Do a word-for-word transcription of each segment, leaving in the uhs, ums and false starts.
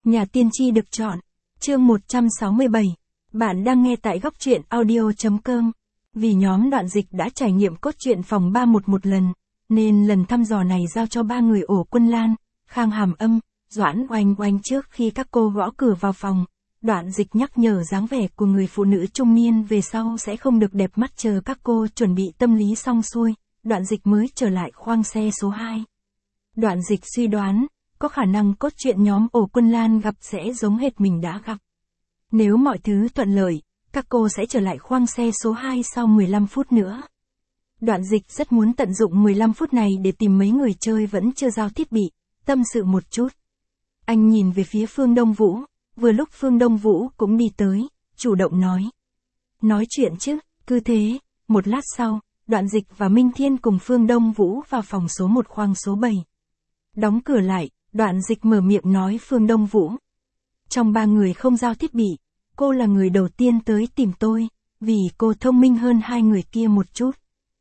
Nhà tiên tri được chọn. Chương một trăm sáu mươi bảy. Bạn đang nghe tại góc truyện audio chấm com. Vì nhóm Đoạn Dịch đã trải nghiệm cốt truyện phòng ba một một lần, nên lần thăm dò này giao cho ba người Ổ Quân Lan, Khang Hàm Âm, Doãn Oanh Oanh trước khi các cô gõ cửa vào phòng. Đoạn Dịch nhắc nhở dáng vẻ của người phụ nữ trung niên về sau sẽ không được đẹp mắt, chờ các cô chuẩn bị tâm lý xong xuôi, Đoạn Dịch mới trở lại khoang xe số hai. Đoạn Dịch suy đoán, có khả năng cốt truyện nhóm Ổ Quân Lan gặp sẽ giống hệt mình đã gặp. Nếu mọi thứ thuận lợi, các cô sẽ trở lại khoang xe số hai sau mười lăm phút nữa. Đoạn Dịch rất muốn tận dụng mười lăm phút này để tìm mấy người chơi vẫn chưa giao thiết bị, tâm sự một chút. Anh nhìn về phía Phương Đông Vũ, vừa lúc Phương Đông Vũ cũng đi tới, chủ động nói. Nói chuyện chứ, cứ thế. Một lát sau, Đoạn Dịch và Minh Thiên cùng Phương Đông Vũ vào phòng số một khoang số bảy. Đóng cửa lại, Đoạn Dịch mở miệng nói Phương Đông Vũ. Trong ba người không giao thiết bị, cô là người đầu tiên tới tìm tôi, vì cô thông minh hơn hai người kia một chút.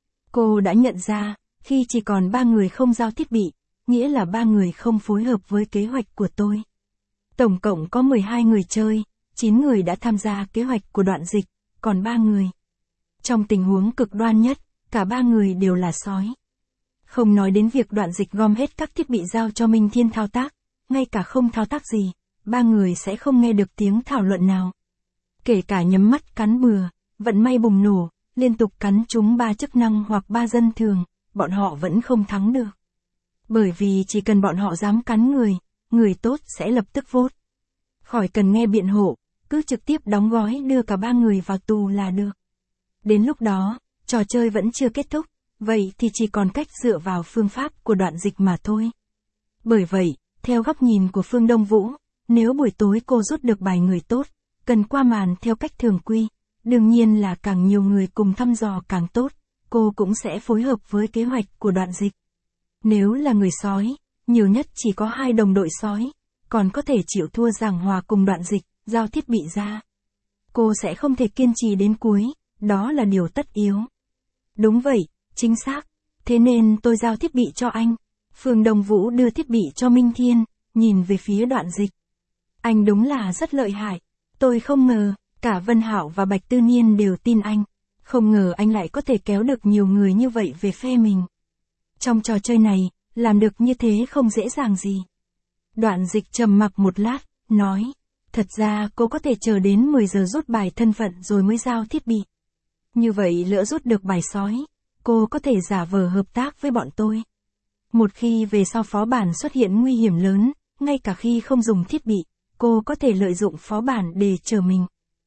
Cô đã nhận ra, khi chỉ còn ba người không giao thiết bị, nghĩa là ba người không phối hợp với kế hoạch của tôi. Tổng cộng có mười hai người chơi, chín người đã tham gia kế hoạch của Đoạn Dịch, còn ba người. Trong tình huống cực đoan nhất, cả ba người đều là sói. Không nói đến việc Đoạn Dịch gom hết các thiết bị giao cho Minh Thiên thao tác, ngay cả không thao tác gì, ba người sẽ không nghe được tiếng thảo luận nào. Kể cả nhắm mắt cắn bừa, vận may bùng nổ, liên tục cắn trúng ba chức năng hoặc ba dân thường, bọn họ vẫn không thắng được. Bởi vì chỉ cần bọn họ dám cắn người, người tốt sẽ lập tức vote. Khỏi cần nghe biện hộ, cứ trực tiếp đóng gói đưa cả ba người vào tù là được. Đến lúc đó, trò chơi vẫn chưa kết thúc, vậy thì chỉ còn cách dựa vào phương pháp của Đoạn Dịch mà thôi. Bởi vậy, theo góc nhìn của Phương Đông Vũ, nếu buổi tối cô rút được bài người tốt, cần qua màn theo cách thường quy, đương nhiên là càng nhiều người cùng thăm dò càng tốt, cô cũng sẽ phối hợp với kế hoạch của Đoạn Dịch. Nếu là người sói, nhiều nhất chỉ có hai đồng đội sói, còn có thể chịu thua giảng hòa cùng Đoạn Dịch, giao thiết bị ra. Cô sẽ không thể kiên trì đến cuối, đó là điều tất yếu. Đúng vậy, chính xác, thế nên tôi giao thiết bị cho anh. Phương Đông Vũ đưa thiết bị cho Minh Thiên, nhìn về phía Đoạn Dịch. Anh đúng là rất lợi hại, tôi không ngờ, cả Vân Hạo và Bạch Tư Niên đều tin anh. Không ngờ anh lại có thể kéo được nhiều người như vậy về phe mình. Trong trò chơi này, làm được như thế không dễ dàng gì. Đoạn Dịch trầm mặc một lát, nói, thật ra cô có thể chờ đến mười giờ rút bài thân phận rồi mới giao thiết bị. Như vậy lỡ rút được bài sói, cô có thể giả vờ hợp tác với bọn tôi. Một khi về sau phó bản xuất hiện nguy hiểm lớn, ngay cả khi không dùng thiết bị, cô có thể lợi dụng phó bản để chờ mình.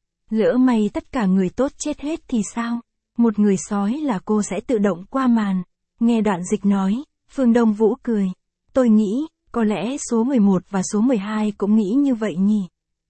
Lỡ may tất cả người tốt chết hết thì sao? Một người sói là cô sẽ tự động qua màn. Nghe Đoạn Dịch nói, Phương Đông Vũ cười. Tôi nghĩ, có lẽ số mười một và số mười hai cũng nghĩ như vậy nhỉ.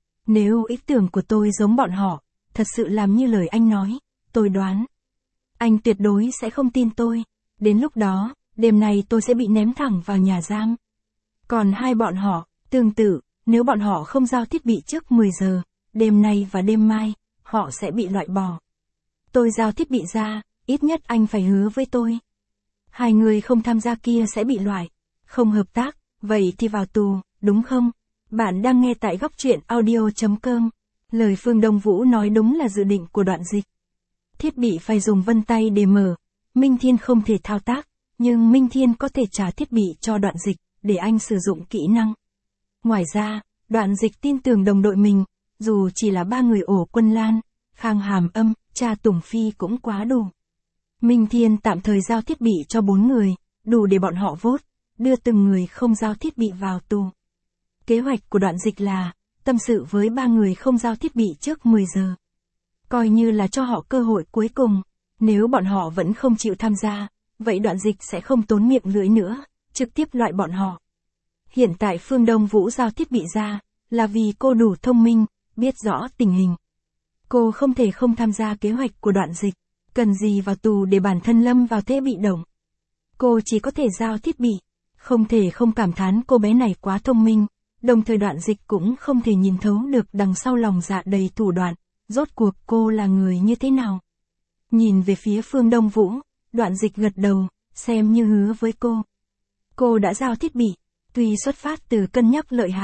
Nếu ý tưởng của tôi giống bọn họ, thật sự làm như lời anh nói, tôi đoán. Anh tuyệt đối sẽ không tin tôi. Đến lúc đó, đêm nay tôi sẽ bị ném thẳng vào nhà giam. Còn hai bọn họ, tương tự, nếu bọn họ không giao thiết bị trước mười giờ, đêm nay và đêm mai, họ sẽ bị loại bỏ. Tôi giao thiết bị ra, ít nhất anh phải hứa với tôi. Hai người không tham gia kia sẽ bị loại. Không hợp tác, vậy thì vào tù, đúng không? Bạn đang nghe tại góc truyện audio chấm com. Lời Phương Đông Vũ nói đúng là dự định của Đoạn Dịch. Thiết bị phải dùng vân tay để mở. Minh Thiên không thể thao tác, nhưng Minh Thiên có thể trả thiết bị cho Đoạn Dịch, để anh sử dụng kỹ năng. Ngoài ra, Đoạn Dịch tin tưởng đồng đội mình, dù chỉ là ba người Ổ Quân Lan, Khang Hàm Âm, Cha Tùng Phi cũng quá đủ. Minh Thiên tạm thời giao thiết bị cho bốn người, đủ để bọn họ vote, đưa từng người không giao thiết bị vào tù. Kế hoạch của Đoạn Dịch là, tâm sự với ba người không giao thiết bị trước mười giờ. Coi như là cho họ cơ hội cuối cùng, nếu bọn họ vẫn không chịu tham gia, vậy Đoạn Dịch sẽ không tốn miệng lưỡi nữa, trực tiếp loại bọn họ. Hiện tại Phương Đông Vũ giao thiết bị ra, là vì cô đủ thông minh, biết rõ tình hình. Cô không thể không tham gia kế hoạch của Đoạn Dịch, cần gì vào tù để bản thân lâm vào thế bị động. Cô chỉ có thể giao thiết bị, không thể không cảm thán cô bé này quá thông minh, đồng thời Đoạn Dịch cũng không thể nhìn thấu được đằng sau lòng dạ đầy thủ đoạn, rốt cuộc cô là người như thế nào. Nhìn về phía Phương Đông Vũ, Đoạn Dịch gật đầu, xem như hứa với cô. Cô đã giao thiết bị, tuy xuất phát từ cân nhắc lợi hại,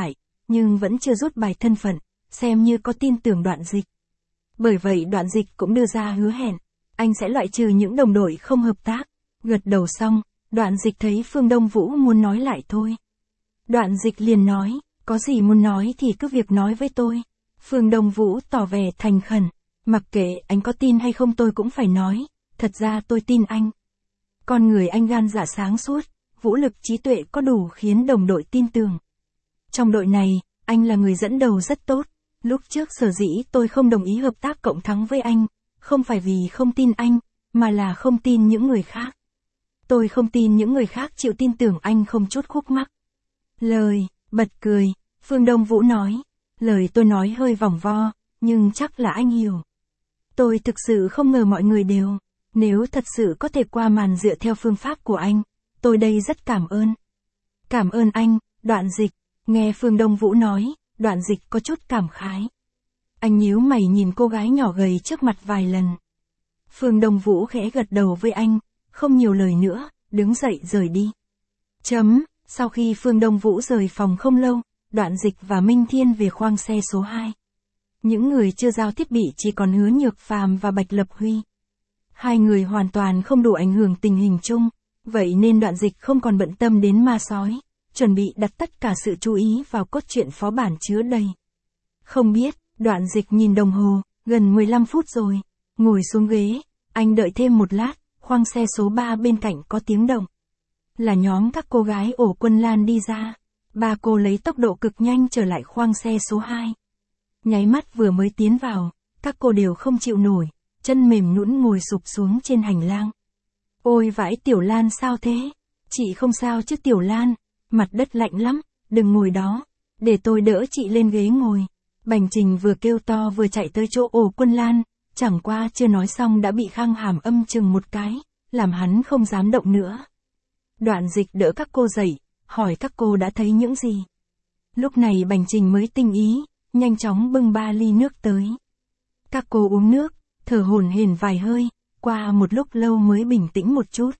nhưng vẫn chưa rút bài thân phận, xem như có tin tưởng Đoạn Dịch. Bởi vậy Đoạn Dịch cũng đưa ra hứa hẹn, anh sẽ loại trừ những đồng đội không hợp tác. Gật đầu xong, Đoạn Dịch thấy Phương Đông Vũ muốn nói lại thôi. Đoạn Dịch liền nói, có gì muốn nói thì cứ việc nói với tôi. Phương Đông Vũ tỏ vẻ thành khẩn, mặc kệ anh có tin hay không tôi cũng phải nói, thật ra tôi tin anh. Con người anh gan dạ sáng suốt, vũ lực trí tuệ có đủ khiến đồng đội tin tưởng. Trong đội này, anh là người dẫn đầu rất tốt. Lúc trước sở dĩ tôi không đồng ý hợp tác cộng thắng với anh, không phải vì không tin anh, mà là không tin những người khác. Tôi không tin những người khác chịu tin tưởng anh không chút khúc mắc. Lời, bật cười, Phương Đông Vũ nói, lời tôi nói hơi vòng vo, nhưng chắc là anh hiểu. Tôi thực sự không ngờ mọi người đều, nếu thật sự có thể qua màn dựa theo phương pháp của anh, tôi đây rất cảm ơn. Cảm ơn anh, Đoạn Dịch, nghe Phương Đông Vũ nói, Đoạn Dịch có chút cảm khái. Anh nhíu mày nhìn cô gái nhỏ gầy trước mặt vài lần. Phương Đông Vũ khẽ gật đầu với anh, không nhiều lời nữa, đứng dậy rời đi. Chấm, sau khi Phương Đông Vũ rời phòng không lâu, Đoạn Dịch và Minh Thiên về khoang xe số hai. Những người chưa giao thiết bị chỉ còn Hứa Nhược Phàm và Bạch Lập Huy. Hai người hoàn toàn không đủ ảnh hưởng tình hình chung, vậy nên Đoạn Dịch không còn bận tâm đến ma sói, chuẩn bị đặt tất cả sự chú ý vào cốt truyện phó bản chứa đầy. Không biết, Đoạn Dịch nhìn đồng hồ, gần mười lăm phút rồi, ngồi xuống ghế, anh đợi thêm một lát, khoang xe số ba bên cạnh có tiếng động. Là nhóm các cô gái ổ Quân Lan đi ra, ba cô lấy tốc độ cực nhanh trở lại khoang xe số hai. Nháy mắt vừa mới tiến vào, các cô đều không chịu nổi, chân mềm nhũn ngồi sụp xuống trên hành lang. Ôi vãi Tiểu Lan sao thế? Chị không sao chứ Tiểu Lan, mặt đất lạnh lắm, đừng ngồi đó, để tôi đỡ chị lên ghế ngồi. Bành Trình vừa kêu to vừa chạy tới chỗ ổ Quân Lan, chẳng qua chưa nói xong đã bị Khang Hàm âm chừng một cái, làm hắn không dám động nữa. Đoạn Dịch đỡ các cô dậy, hỏi các cô đã thấy những gì. Lúc này Bành Trình mới tinh ý, nhanh chóng bưng ba ly nước tới. Các cô uống nước, thở hổn hển vài hơi, qua một lúc lâu mới bình tĩnh một chút.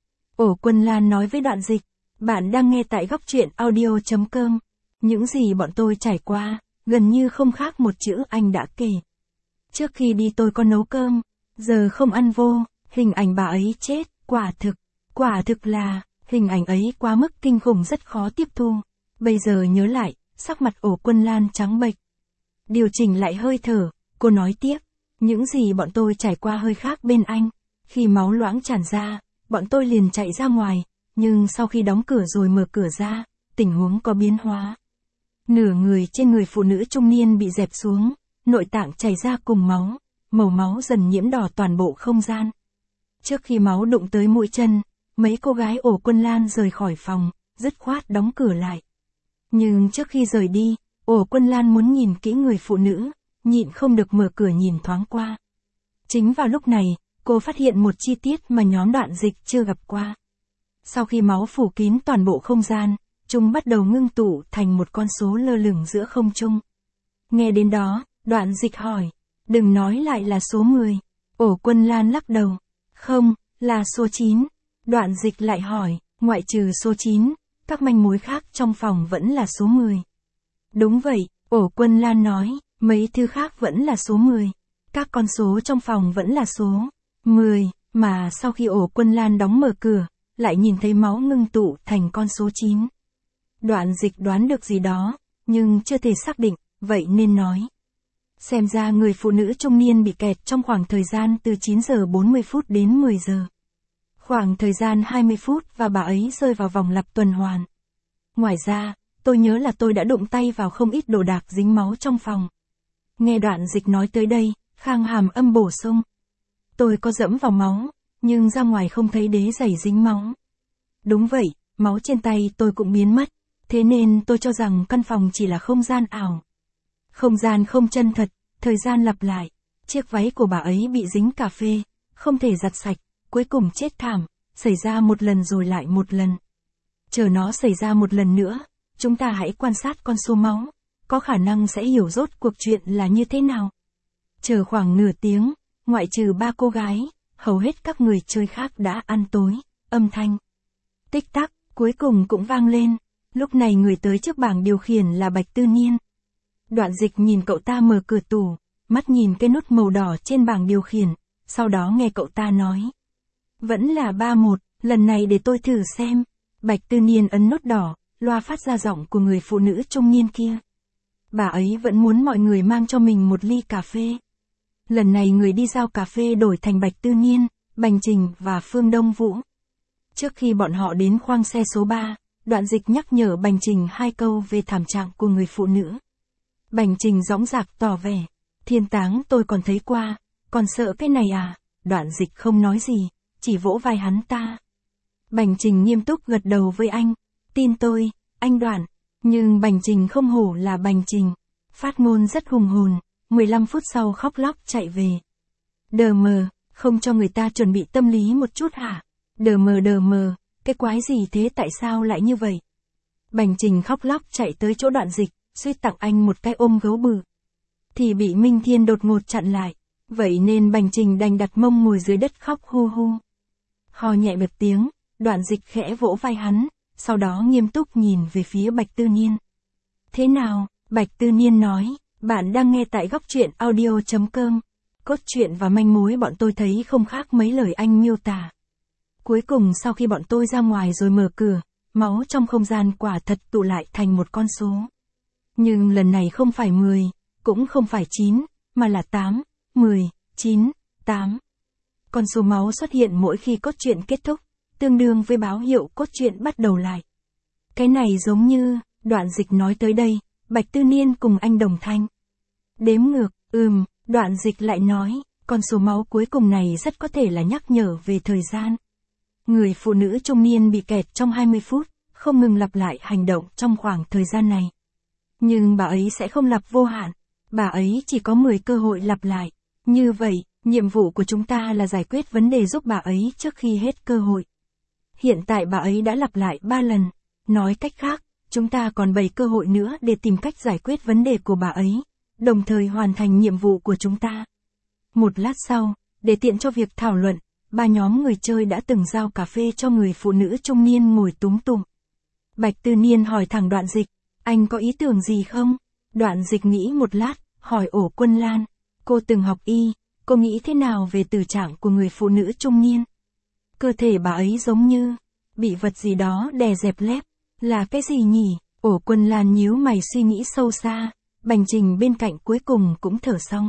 Ổ Quân Lan nói với Đoạn Dịch, bạn đang nghe tại góc truyện audio chấm com. Những gì bọn tôi trải qua, gần như không khác một chữ anh đã kể. Trước khi đi tôi có nấu cơm, giờ không ăn vô, hình ảnh bà ấy chết, quả thực, quả thực là, hình ảnh ấy quá mức kinh khủng rất khó tiếp thu. Bây giờ nhớ lại, sắc mặt Ổ Quân Lan trắng bệch. Điều chỉnh lại hơi thở, cô nói tiếp, những gì bọn tôi trải qua hơi khác bên anh. Khi máu loãng tràn ra, bọn tôi liền chạy ra ngoài, nhưng sau khi đóng cửa rồi mở cửa ra, tình huống có biến hóa. Nửa người trên người phụ nữ trung niên bị dẹp xuống, nội tạng chảy ra cùng máu, màu máu dần nhiễm đỏ toàn bộ không gian. Trước khi máu đụng tới mũi chân, mấy cô gái ổ Quân Lan rời khỏi phòng, dứt khoát đóng cửa lại. Nhưng trước khi rời đi, ổ Quân Lan muốn nhìn kỹ người phụ nữ, nhịn không được mở cửa nhìn thoáng qua. Chính vào lúc này, cô phát hiện một chi tiết mà nhóm Đoạn Dịch chưa gặp qua. Sau khi máu phủ kín toàn bộ không gian, chúng bắt đầu ngưng tụ thành một con số lơ lửng giữa không trung. Nghe đến đó, Đoạn Dịch hỏi, đừng nói lại là số mười. Ổ Quân Lan lắc đầu, không, là số chín. Đoạn Dịch lại hỏi, ngoại trừ số chín, các manh mối khác trong phòng vẫn là số mười. Đúng vậy, Ổ Quân Lan nói, mấy thứ khác vẫn là số mười. Các con số trong phòng vẫn là số mười, mà sau khi Ổ Quân Lan đóng mở cửa, lại nhìn thấy máu ngưng tụ thành con số chín. Đoạn Dịch đoán được gì đó, nhưng chưa thể xác định, vậy nên nói. Xem ra người phụ nữ trung niên bị kẹt trong khoảng thời gian từ chín giờ bốn mươi phút đến mười giờ. Khoảng thời gian hai mươi phút và bà ấy rơi vào vòng lặp tuần hoàn. Ngoài ra, tôi nhớ là tôi đã đụng tay vào không ít đồ đạc dính máu trong phòng. Nghe Đoạn Dịch nói tới đây, Khang Hàm âm bổ sung. Tôi có dẫm vào máu, nhưng ra ngoài không thấy đế giày dính máu. Đúng vậy, máu trên tay tôi cũng biến mất, thế nên tôi cho rằng căn phòng chỉ là không gian ảo. Không gian không chân thật, thời gian lặp lại, chiếc váy của bà ấy bị dính cà phê, không thể giặt sạch, cuối cùng chết thảm, xảy ra một lần rồi lại một lần. Chờ nó xảy ra một lần nữa, chúng ta hãy quan sát con số máu, có khả năng sẽ hiểu rốt cuộc chuyện là như thế nào. Chờ khoảng nửa tiếng, ngoại trừ ba cô gái, hầu hết các người chơi khác đã ăn tối, âm thanh tích tắc, cuối cùng cũng vang lên. Lúc này người tới trước bảng điều khiển là Bạch Tư Niên. Đoạn Dịch nhìn cậu ta mở cửa tủ, mắt nhìn cái nút màu đỏ trên bảng điều khiển, sau đó nghe cậu ta nói. Vẫn là ba một, lần này để tôi thử xem. Bạch Tư Niên ấn nút đỏ, loa phát ra giọng của người phụ nữ trung niên kia. Bà ấy vẫn muốn mọi người mang cho mình một ly cà phê. Lần này người đi giao cà phê đổi thành Bạch Tư Niên, Bành Trình và Phương Đông Vũ. Trước khi bọn họ đến khoang xe số ba, Đoạn Dịch nhắc nhở Bành Trình hai câu về thảm trạng của người phụ nữ. Bành Trình dõng dạc tỏ vẻ. Thiên táng tôi còn thấy qua, còn sợ cái này à? Đoạn Dịch không nói gì, chỉ vỗ vai hắn ta. Bành Trình nghiêm túc gật đầu với anh. Tin tôi, anh Đoạn. Nhưng Bành Trình không hổ là Bành Trình. Phát ngôn rất hùng hồn, mười lăm phút sau khóc lóc chạy về. Đờ mờ, không cho người ta chuẩn bị tâm lý một chút hả? Đờ mờ đờ mờ, cái quái gì thế, tại sao lại như vậy? Bành Trình khóc lóc chạy tới chỗ Đoạn Dịch, suýt tặng anh một cái ôm gấu bự. Thì bị Minh Thiên đột ngột chặn lại, vậy nên Bành Trình đành đặt mông ngồi dưới đất khóc hu hu. Ho nhẹ một tiếng, Đoạn Dịch khẽ vỗ vai hắn, sau đó nghiêm túc nhìn về phía Bạch Tư Niên. Thế nào? Bạch Tư Niên nói, bạn đang nghe tại góc truyện audio chấm com. Cốt truyện và manh mối bọn tôi thấy không khác mấy lời anh miêu tả. Cuối cùng sau khi bọn tôi ra ngoài rồi mở cửa, máu trong không gian quả thật tụ lại thành một con số. Nhưng lần này không phải mười, cũng không phải chín, mà là tám, mười, chín, tám. Con số máu xuất hiện mỗi khi cốt truyện kết thúc, tương đương với báo hiệu cốt truyện bắt đầu lại. Cái này giống như, Đoạn Dịch nói tới đây, Bạch Tư Niên cùng anh đồng thanh. Đếm ngược, ừm, Đoạn Dịch lại nói, con số máu cuối cùng này rất có thể là nhắc nhở về thời gian. Người phụ nữ trung niên bị kẹt trong hai mươi phút, không ngừng lặp lại hành động trong khoảng thời gian này. Nhưng bà ấy sẽ không lặp vô hạn, bà ấy chỉ có mười cơ hội lặp lại. Như vậy, nhiệm vụ của chúng ta là giải quyết vấn đề giúp bà ấy trước khi hết cơ hội. Hiện tại bà ấy đã lặp lại ba lần, nói cách khác, chúng ta còn bảy cơ hội nữa để tìm cách giải quyết vấn đề của bà ấy, đồng thời hoàn thành nhiệm vụ của chúng ta. Một lát sau, để tiện cho việc thảo luận, ba nhóm người chơi đã từng giao cà phê cho người phụ nữ trung niên ngồi túm tụm. Bạch Tư Niên hỏi thẳng Đoạn Dịch, anh có ý tưởng gì không? Đoạn Dịch nghĩ một lát, hỏi Ổ Quân Lan, cô từng học y, cô nghĩ thế nào về tử trạng của người phụ nữ trung niên? Cơ thể bà ấy giống như, bị vật gì đó đè dẹp lép, là cái gì nhỉ? Ổ Quân Lan nhíu mày suy nghĩ sâu xa, Bành Trình bên cạnh cuối cùng cũng thở xong.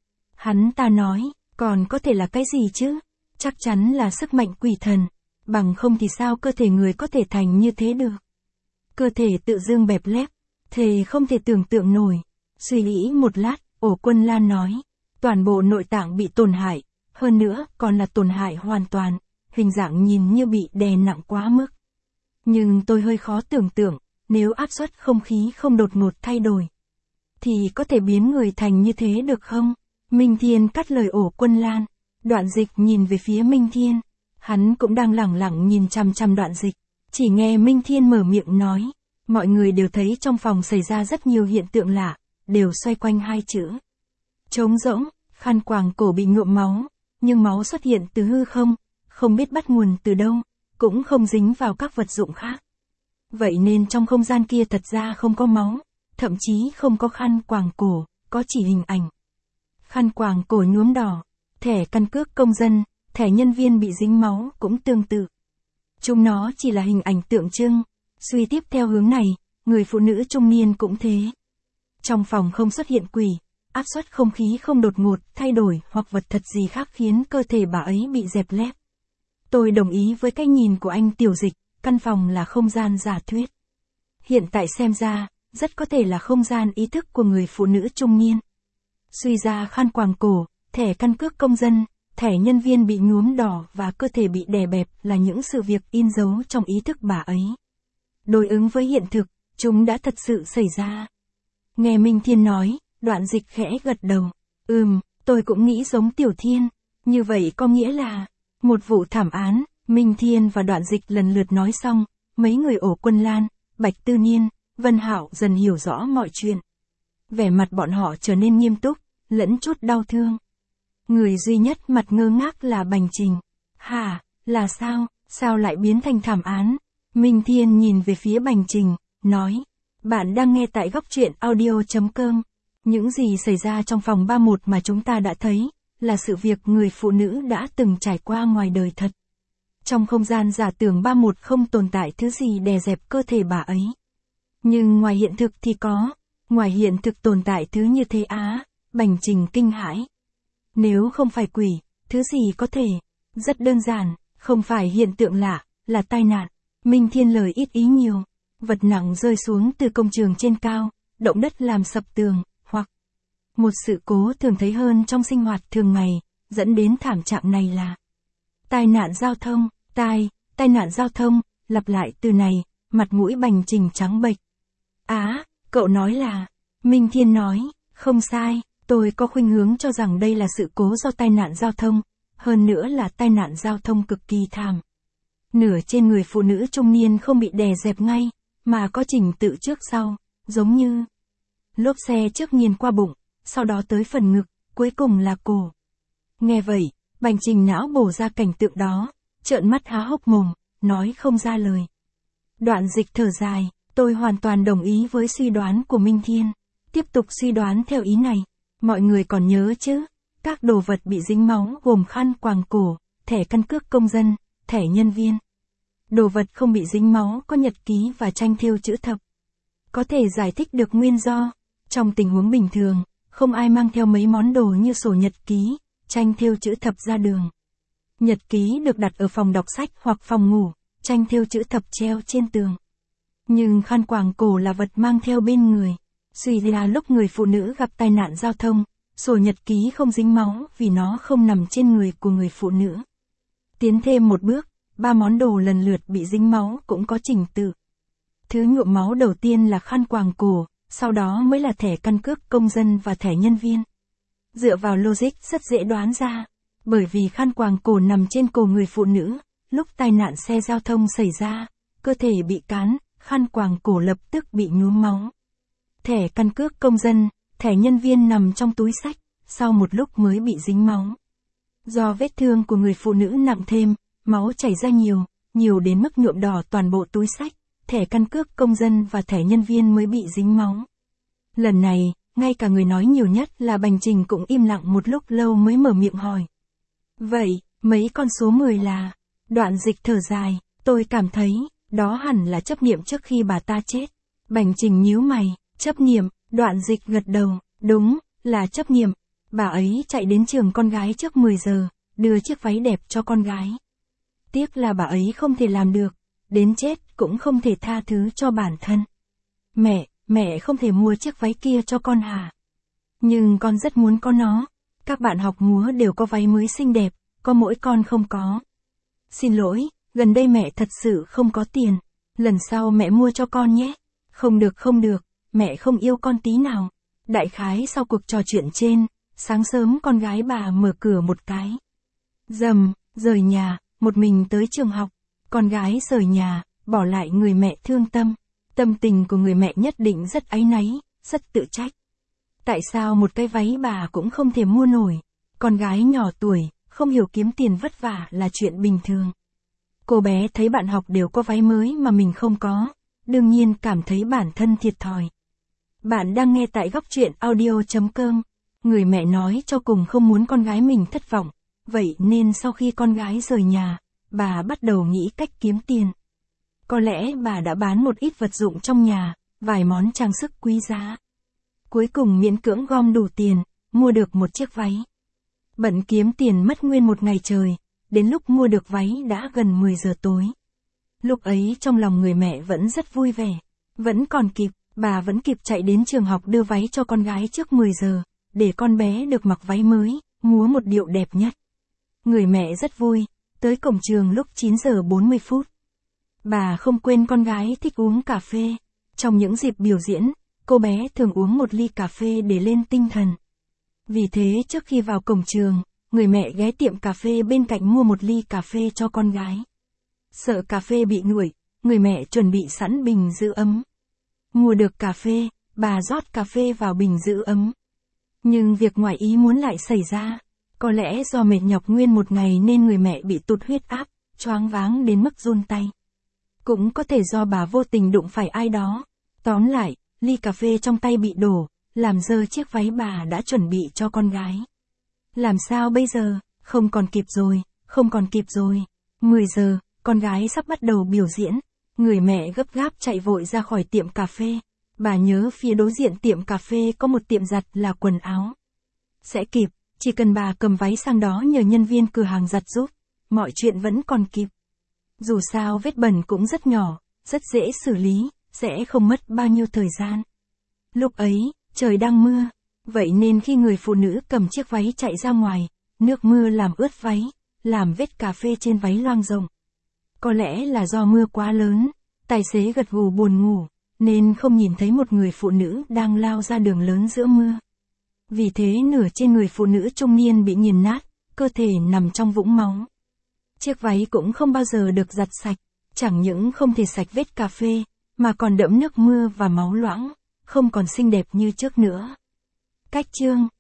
Hắn ta nói, còn có thể là cái gì chứ? Chắc chắn là sức mạnh quỷ thần, bằng không thì sao cơ thể người có thể thành như thế được? Cơ thể tự dưng bẹp lép, thề không thể tưởng tượng nổi. Suy nghĩ một lát, Ổ Quân Lan nói, toàn bộ nội tạng bị tổn hại, hơn nữa còn là tổn hại hoàn toàn, hình dạng nhìn như bị đè nặng quá mức. Nhưng tôi hơi khó tưởng tượng, nếu áp suất không khí không đột ngột thay đổi, thì có thể biến người thành như thế được không? Minh Thiên cắt lời Ổ Quân Lan. Đoạn Dịch nhìn về phía Minh Thiên, hắn cũng đang lẳng lặng nhìn chằm chằm Đoạn Dịch, chỉ nghe Minh Thiên mở miệng nói, mọi người đều thấy trong phòng xảy ra rất nhiều hiện tượng lạ, đều xoay quanh hai chữ. Trống rỗng, khăn quàng cổ bị nhuộm máu, nhưng máu xuất hiện từ hư không, không biết bắt nguồn từ đâu, cũng không dính vào các vật dụng khác. Vậy nên trong không gian kia thật ra không có máu, thậm chí không có khăn quàng cổ, có chỉ hình ảnh. Khăn quàng cổ nhuốm đỏ, thẻ căn cước công dân, thẻ nhân viên bị dính máu cũng tương tự. Chúng nó chỉ là hình ảnh tượng trưng. Suy tiếp theo hướng này, người phụ nữ trung niên cũng thế. Trong phòng không xuất hiện quỷ, áp suất không khí không đột ngột thay đổi hoặc vật thật gì khác khiến cơ thể bà ấy bị dẹp lép. Tôi đồng ý với cách nhìn của anh Tiểu Dịch, căn phòng là không gian giả thuyết. Hiện tại xem ra, rất có thể là không gian ý thức của người phụ nữ trung niên. Suy ra khăn quàng cổ, thẻ căn cước công dân, thẻ nhân viên bị nhuốm đỏ và cơ thể bị đè bẹp là những sự việc in dấu trong ý thức bà ấy. Đối ứng với hiện thực, chúng đã thật sự xảy ra. Nghe Minh Thiên nói, Đoạn Dịch khẽ gật đầu. Ừm, tôi cũng nghĩ giống Tiểu Thiên. Như vậy có nghĩa là, một vụ thảm án. Minh Thiên và Đoạn Dịch lần lượt nói xong, mấy người Ổ Quân Lan, Bạch Tư Niên, Vân Hạo dần hiểu rõ mọi chuyện. Vẻ mặt bọn họ trở nên nghiêm túc, lẫn chút đau thương. Người duy nhất mặt ngơ ngác là Bành Trình. Hả, là sao, sao lại biến thành thảm án? Minh Thiên nhìn về phía Bành Trình, nói. Bạn đang nghe tại góc truyện audio chấm com. Những gì xảy ra trong phòng ba một mà chúng ta đã thấy, là sự việc người phụ nữ đã từng trải qua ngoài đời thật. Trong không gian giả tưởng ba một không tồn tại thứ gì đè dẹp cơ thể bà ấy. Nhưng ngoài hiện thực thì có, ngoài hiện thực tồn tại thứ như thế á, Bành Trình kinh hãi. Nếu không phải quỷ, thứ gì có thể? Rất đơn giản, không phải hiện tượng lạ, là tai nạn. Minh Thiên lời ít ý nhiều. Vật nặng rơi xuống từ công trường trên cao, động đất làm sập tường, hoặc một sự cố thường thấy hơn trong sinh hoạt thường ngày, dẫn đến thảm trạng này là tai nạn giao thông, tai, tai nạn giao thông, lặp lại từ này, mặt mũi Bành Trình trắng bệch. Á, cậu nói là, Minh Thiên nói, không sai, tôi có khuynh hướng cho rằng đây là sự cố do tai nạn giao thông, hơn nữa là tai nạn giao thông cực kỳ thảm. Nửa trên người phụ nữ trung niên không bị đè dẹp ngay, mà có trình tự trước sau, giống như lốp xe trước nghiền qua bụng, sau đó tới phần ngực, cuối cùng là cổ. Nghe vậy, Bành Trình não bổ ra cảnh tượng đó, trợn mắt há hốc mồm, nói không ra lời. Đoạn Dịch thở dài, tôi hoàn toàn đồng ý với suy đoán của Minh Thiên. Tiếp tục suy đoán theo ý này, mọi người còn nhớ chứ, các đồ vật bị dính máu gồm khăn quàng cổ, thẻ căn cước công dân, thẻ nhân viên. Đồ vật không bị dính máu có nhật ký và tranh thêu chữ thập. Có thể giải thích được nguyên do, trong tình huống bình thường, không ai mang theo mấy món đồ như sổ nhật ký, tranh thêu chữ thập ra đường. Nhật ký được đặt ở phòng đọc sách hoặc phòng ngủ, tranh thêu chữ thập treo trên tường. Nhưng khăn quàng cổ là vật mang theo bên người. Suy ra lúc người phụ nữ gặp tai nạn giao thông, sổ nhật ký không dính máu vì nó không nằm trên người của người phụ nữ. Tiến thêm một bước, ba món đồ lần lượt bị dính máu cũng có trình tự. Thứ nhuộm máu đầu tiên là khăn quàng cổ, sau đó mới là thẻ căn cước công dân và thẻ nhân viên. Dựa vào logic rất dễ đoán ra, bởi vì khăn quàng cổ nằm trên cổ người phụ nữ, lúc tai nạn xe giao thông xảy ra, cơ thể bị cán, khăn quàng cổ lập tức bị nhuốm máu. Thẻ căn cước công dân, thẻ nhân viên nằm trong túi xách, sau một lúc mới bị dính máu. Do vết thương của người phụ nữ nặng thêm, máu chảy ra nhiều, nhiều đến mức nhuộm đỏ toàn bộ túi xách, thẻ căn cước công dân và thẻ nhân viên mới bị dính máu. Lần này, ngay cả người nói nhiều nhất là Bành Trình cũng im lặng một lúc lâu mới mở miệng hỏi. Vậy, mấy con số mười là? Đoạn Dịch thở dài, tôi cảm thấy, đó hẳn là chấp niệm trước khi bà ta chết. Bành Trình nhíu mày, chấp niệm, Đoạn Dịch gật đầu, đúng, là chấp niệm. Bà ấy chạy đến trường con gái trước mười giờ, đưa chiếc váy đẹp cho con gái. Tiếc là bà ấy không thể làm được, đến chết cũng không thể tha thứ cho bản thân. Mẹ, mẹ không thể mua chiếc váy kia cho con hả? Nhưng con rất muốn có nó. Các bạn học múa đều có váy mới xinh đẹp, có mỗi con không có. Xin lỗi, gần đây mẹ thật sự không có tiền. Lần sau mẹ mua cho con nhé. Không được không được, mẹ không yêu con tí nào. Đại khái sau cuộc trò chuyện trên, sáng sớm con gái bà mở cửa một cái. Dầm, rời nhà, một mình tới trường học. Con gái rời nhà, bỏ lại người mẹ thương tâm. Tâm tình của người mẹ nhất định rất áy náy, rất tự trách. Tại sao một cái váy bà cũng không thể mua nổi? Con gái nhỏ tuổi, không hiểu kiếm tiền vất vả là chuyện bình thường. Cô bé thấy bạn học đều có váy mới mà mình không có, đương nhiên cảm thấy bản thân thiệt thòi. Bạn đang nghe tại góc truyện audio chấm com. Người mẹ nói cho cùng không muốn con gái mình thất vọng, vậy nên sau khi con gái rời nhà, bà bắt đầu nghĩ cách kiếm tiền. Có lẽ bà đã bán một ít vật dụng trong nhà, vài món trang sức quý giá. Cuối cùng miễn cưỡng gom đủ tiền, mua được một chiếc váy. Bận kiếm tiền mất nguyên một ngày trời, đến lúc mua được váy đã gần mười giờ tối. Lúc ấy trong lòng người mẹ vẫn rất vui vẻ, vẫn còn kịp, bà vẫn kịp chạy đến trường học đưa váy cho con gái trước mười giờ, để con bé được mặc váy mới, múa một điệu đẹp nhất. Người mẹ rất vui, tới cổng trường lúc chín giờ bốn mươi phút. Bà không quên con gái thích uống cà phê. Trong những dịp biểu diễn, cô bé thường uống một ly cà phê để lên tinh thần. Vì thế trước khi vào cổng trường, người mẹ ghé tiệm cà phê bên cạnh mua một ly cà phê cho con gái. Sợ cà phê bị nguội, người mẹ chuẩn bị sẵn bình giữ ấm. Mua được cà phê, bà rót cà phê vào bình giữ ấm. Nhưng việc ngoài ý muốn lại xảy ra. Có lẽ do mệt nhọc nguyên một ngày nên người mẹ bị tụt huyết áp, choáng váng đến mức run tay. Cũng có thể do bà vô tình đụng phải ai đó, Tóm lại, ly cà phê trong tay bị đổ, làm dơ chiếc váy bà đã chuẩn bị cho con gái. Làm sao bây giờ? Không còn kịp rồi, không còn kịp rồi. mười giờ, con gái sắp bắt đầu biểu diễn. Người mẹ gấp gáp chạy vội ra khỏi tiệm cà phê. Bà nhớ phía đối diện tiệm cà phê có một tiệm giặt là quần áo. Sẽ kịp, chỉ cần bà cầm váy sang đó nhờ nhân viên cửa hàng giặt giúp. Mọi chuyện vẫn còn kịp. Dù sao vết bẩn cũng rất nhỏ, rất dễ xử lý, sẽ không mất bao nhiêu thời gian. Lúc ấy, trời đang mưa. Vậy nên khi người phụ nữ cầm chiếc váy chạy ra ngoài, nước mưa làm ướt váy, làm vết cà phê trên váy loang rộng. Có lẽ là do mưa quá lớn, tài xế gật gù buồn ngủ, nên không nhìn thấy một người phụ nữ đang lao ra đường lớn giữa mưa. Vì thế nửa trên người phụ nữ trung niên bị nghiền nát, cơ thể nằm trong vũng máu. Chiếc váy cũng không bao giờ được giặt sạch, chẳng những không thể sạch vết cà phê, mà còn đẫm nước mưa và máu loãng, không còn xinh đẹp như trước nữa. Cách chương